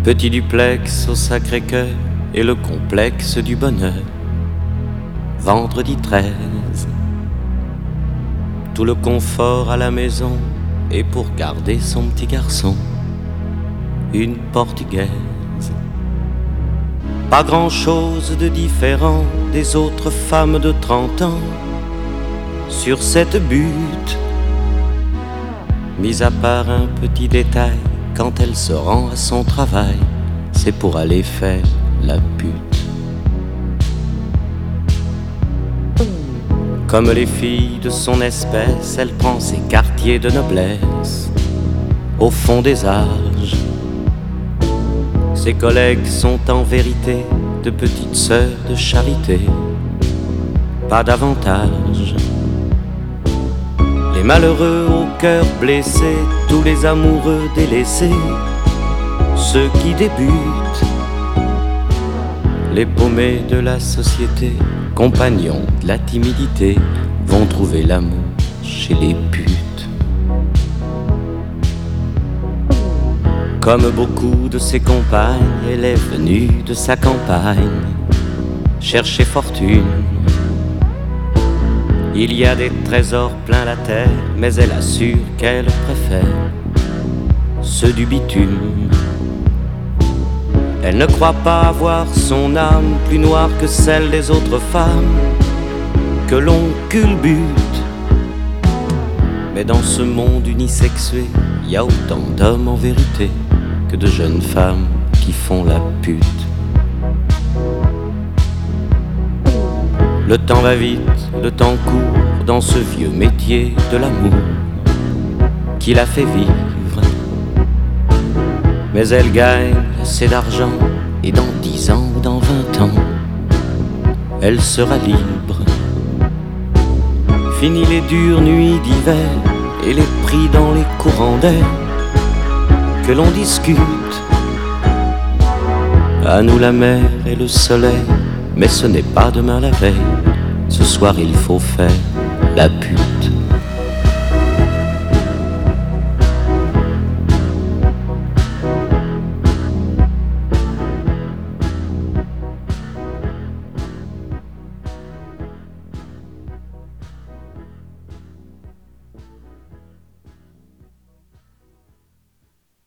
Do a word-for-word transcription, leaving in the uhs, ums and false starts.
Petit duplex au Sacré-Cœur et le complexe du bonheur. Vendredi treize, tout le confort à la maison et pour garder son petit garçon, une portugaise. Pas grand-chose de différent des autres femmes de trente ans sur cette butte, mis à part un petit détail, quand elle se rend à son travail, c'est pour aller faire la pute. Comme les filles de son espèce, elle prend ses quartiers de noblesse au fond des âges. Ses collègues sont en vérité de petites sœurs de charité, pas davantage. Les malheureux au cœur blessé, tous les amoureux délaissés, ceux qui débutent, les paumés de la société, compagnons de la timidité, vont trouver l'amour chez les putes. Comme beaucoup de ses compagnes, elle est venue de sa campagne chercher fortune. Il y a des trésors plein la terre, mais elle assure qu'elle préfère ceux du bitume. Elle ne croit pas avoir son âme plus noire que celle des autres femmes que l'on culbute. Mais dans ce monde unisexué, il y a autant d'hommes en vérité que de jeunes femmes qui font la pute. Le temps va vite, le temps court dans ce vieux métier de l'amour qui la fait vivre. Mais elle gagne assez d'argent et dans dix ans ou dans vingt ans, elle sera libre. Fini les dures nuits d'hiver et les prix dans les courants d'air que l'on discute. À nous la mer et le soleil, mais ce n'est pas demain la veille. Ce soir il faut faire la pute.